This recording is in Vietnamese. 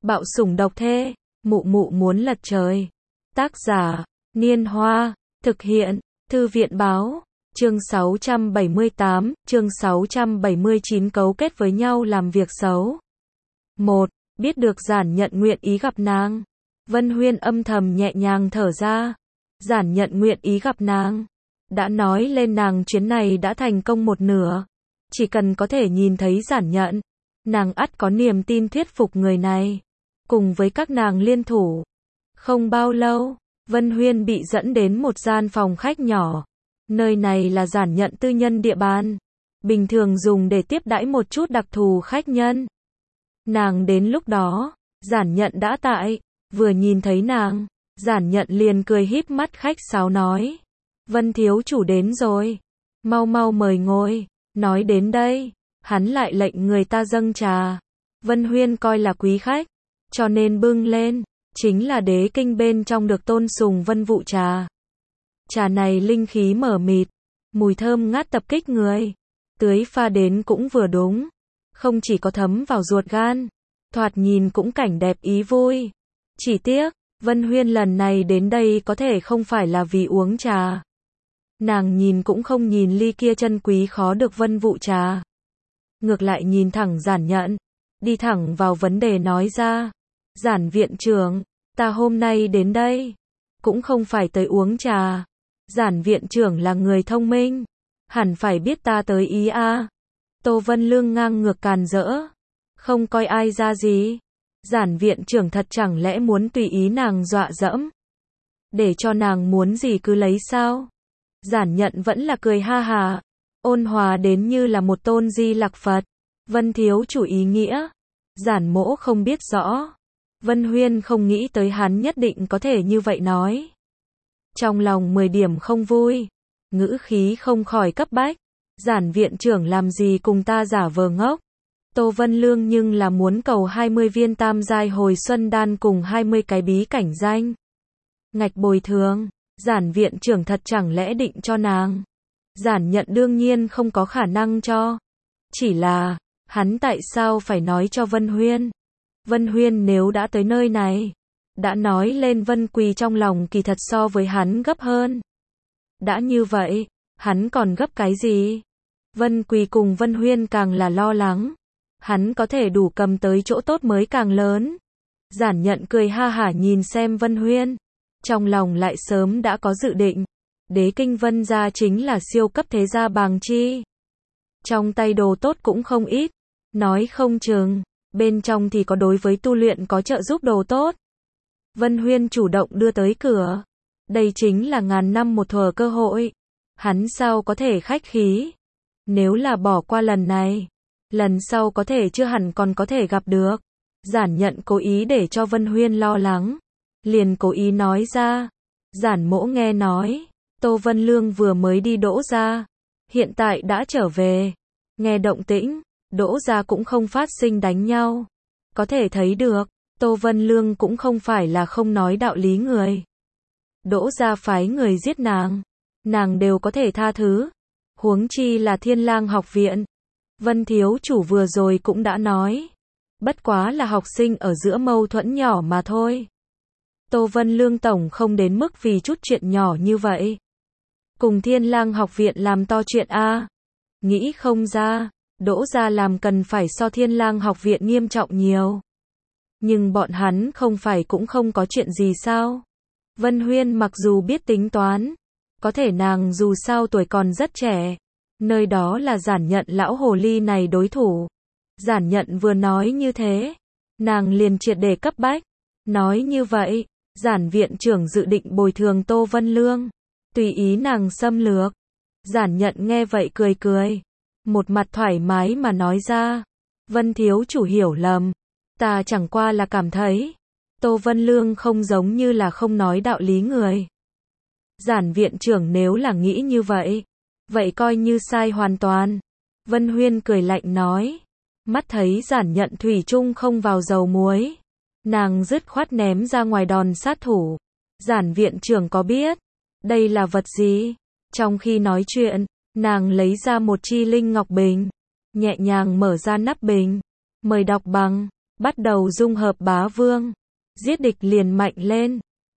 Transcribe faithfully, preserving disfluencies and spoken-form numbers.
Bạo sủng độc thê, mụ mụ muốn lật trời. Tác giả, Niên Hoa, thực hiện, Thư viện báo, chương sáu trăm bảy mươi tám, chương sáu trăm bảy mươi chín cấu kết với nhau làm việc xấu. một. Biết được Giản Nhận nguyện ý gặp nàng. Vân Huyên âm thầm nhẹ nhàng thở ra. Giản Nhận nguyện ý gặp nàng. Đã nói lên nàng chuyến này đã thành công một nửa. Chỉ cần có thể nhìn thấy Giản Nhận, nàng ắt có niềm tin thuyết phục người này. Cùng với các nàng liên thủ. Không bao lâu, Vân Huyên bị dẫn đến một gian phòng khách nhỏ. Nơi này là Giản Nhận tư nhân địa bàn. Bình thường dùng để tiếp đãi một chút đặc thù khách nhân. Nàng đến lúc đó, Giản Nhận đã tại. Vừa nhìn thấy nàng, Giản Nhận liền cười híp mắt khách sáo nói. Vân thiếu chủ đến rồi. Mau mau mời ngồi. Nói đến đây, hắn lại lệnh người ta dâng trà. Vân Huyên coi là quý khách, cho nên bưng lên, chính là đế kinh bên trong được tôn sùng vân vụ trà. Trà này linh khí mờ mịt, mùi thơm ngát tập kích người. Tưới pha đến cũng vừa đúng, không chỉ có thấm vào ruột gan, thoạt nhìn cũng cảnh đẹp ý vui. Chỉ tiếc, Vân Huyên lần này đến đây có thể không phải là vì uống trà. Nàng nhìn cũng không nhìn ly kia chân quý khó được vân vụ trà. Ngược lại nhìn thẳng Giản Nhận, đi thẳng vào vấn đề nói ra. Giản viện trưởng, ta hôm nay đến đây, cũng không phải tới uống trà. Giản viện trưởng là người thông minh, hẳn phải biết ta tới ý a. Tô Vân Lương ngang ngược càn rỡ, không coi ai ra gì. Giản viện trưởng thật chẳng lẽ muốn tùy ý nàng dọa dẫm, để cho nàng muốn gì cứ lấy sao? Giản Nhận vẫn là cười ha hà, ôn hòa đến như là một tôn Di Lặc Phật. Vân thiếu chủ ý nghĩa, Giản mỗ không biết rõ. Vân Huyên không nghĩ tới hắn nhất định có thể như vậy nói. Trong lòng mười điểm không vui, ngữ khí không khỏi cấp bách. Giản viện trưởng làm gì cùng ta giả vờ ngốc. Tô Vân Lương nhưng là muốn cầu hai mươi viên tam giai hồi xuân đan cùng hai mươi cái bí cảnh danh ngạch bồi thường. Giản viện trưởng thật chẳng lẽ định cho nàng? Giản Nhận đương nhiên không có khả năng cho. Chỉ là, hắn tại sao phải nói cho Vân Huyên? Vân Huyên nếu đã tới nơi này, đã nói lên Vân Quỳ trong lòng kỳ thật so với hắn gấp hơn. Đã như vậy, hắn còn gấp cái gì? Vân Quỳ cùng Vân Huyên càng là lo lắng. Hắn có thể đủ cầm tới chỗ tốt mới càng lớn. Giản Nhận cười ha hả nhìn xem Vân Huyên. Trong lòng lại sớm đã có dự định. Đế kinh Vân gia chính là siêu cấp thế gia bàng chi. Trong tay đồ tốt cũng không ít. Nói không chừng, bên trong thì có đối với tu luyện có trợ giúp đồ tốt. Vân Huyên chủ động đưa tới cửa. Đây chính là ngàn năm một thuở cơ hội. Hắn sao có thể khách khí. Nếu là bỏ qua lần này, lần sau có thể chưa hẳn còn có thể gặp được. Giản Nhận cố ý để cho Vân Huyên lo lắng. Liền cố ý nói ra. Giản mỗ nghe nói, Tô Vân Lương vừa mới đi Đỗ gia, hiện tại đã trở về. Nghe động tĩnh, Đỗ gia cũng không phát sinh đánh nhau. Có thể thấy được, Tô Vân Lương cũng không phải là không nói đạo lý người. Đỗ gia phái người giết nàng, nàng đều có thể tha thứ. Huống chi là Thiên Lang học viện. Vân thiếu chủ vừa rồi cũng đã nói, bất quá là học sinh ở giữa mâu thuẫn nhỏ mà thôi. Tô Vân Lương tổng không đến mức vì chút chuyện nhỏ như vậy. Cùng Thiên Lang học viện làm to chuyện a. Nghĩ không ra, Đỗ gia làm cần phải so Thiên Lang học viện nghiêm trọng nhiều. Nhưng bọn hắn không phải cũng không có chuyện gì sao? Vân Huyên mặc dù biết tính toán, có thể nàng dù sao tuổi còn rất trẻ. Nơi đó là Giản Nhận lão hồ ly này đối thủ. Giản Nhận vừa nói như thế, nàng liền triệt để cấp bách. Nói như vậy, Giản viện trưởng dự định bồi thường Tô Vân Lương, tùy ý nàng xâm lược. Giản Nhận nghe vậy cười cười, một mặt thoải mái mà nói ra. Vân thiếu chủ hiểu lầm, ta chẳng qua là cảm thấy Tô Vân Lương không giống như là không nói đạo lý người. Giản viện trưởng nếu là nghĩ như vậy, vậy coi như sai hoàn toàn. Vân Huyên cười lạnh nói. Mắt thấy Giản Nhận thủy chung không vào dầu muối, nàng dứt khoát ném ra ngoài đòn sát thủ. Giản viện trưởng có biết đây là vật gì? Trong khi nói chuyện, nàng lấy ra một chi linh ngọc bình, nhẹ nhàng mở ra nắp bình. Mời đọc bằng bắt đầu dung hợp bá vương. Giết địch liền mạnh lên.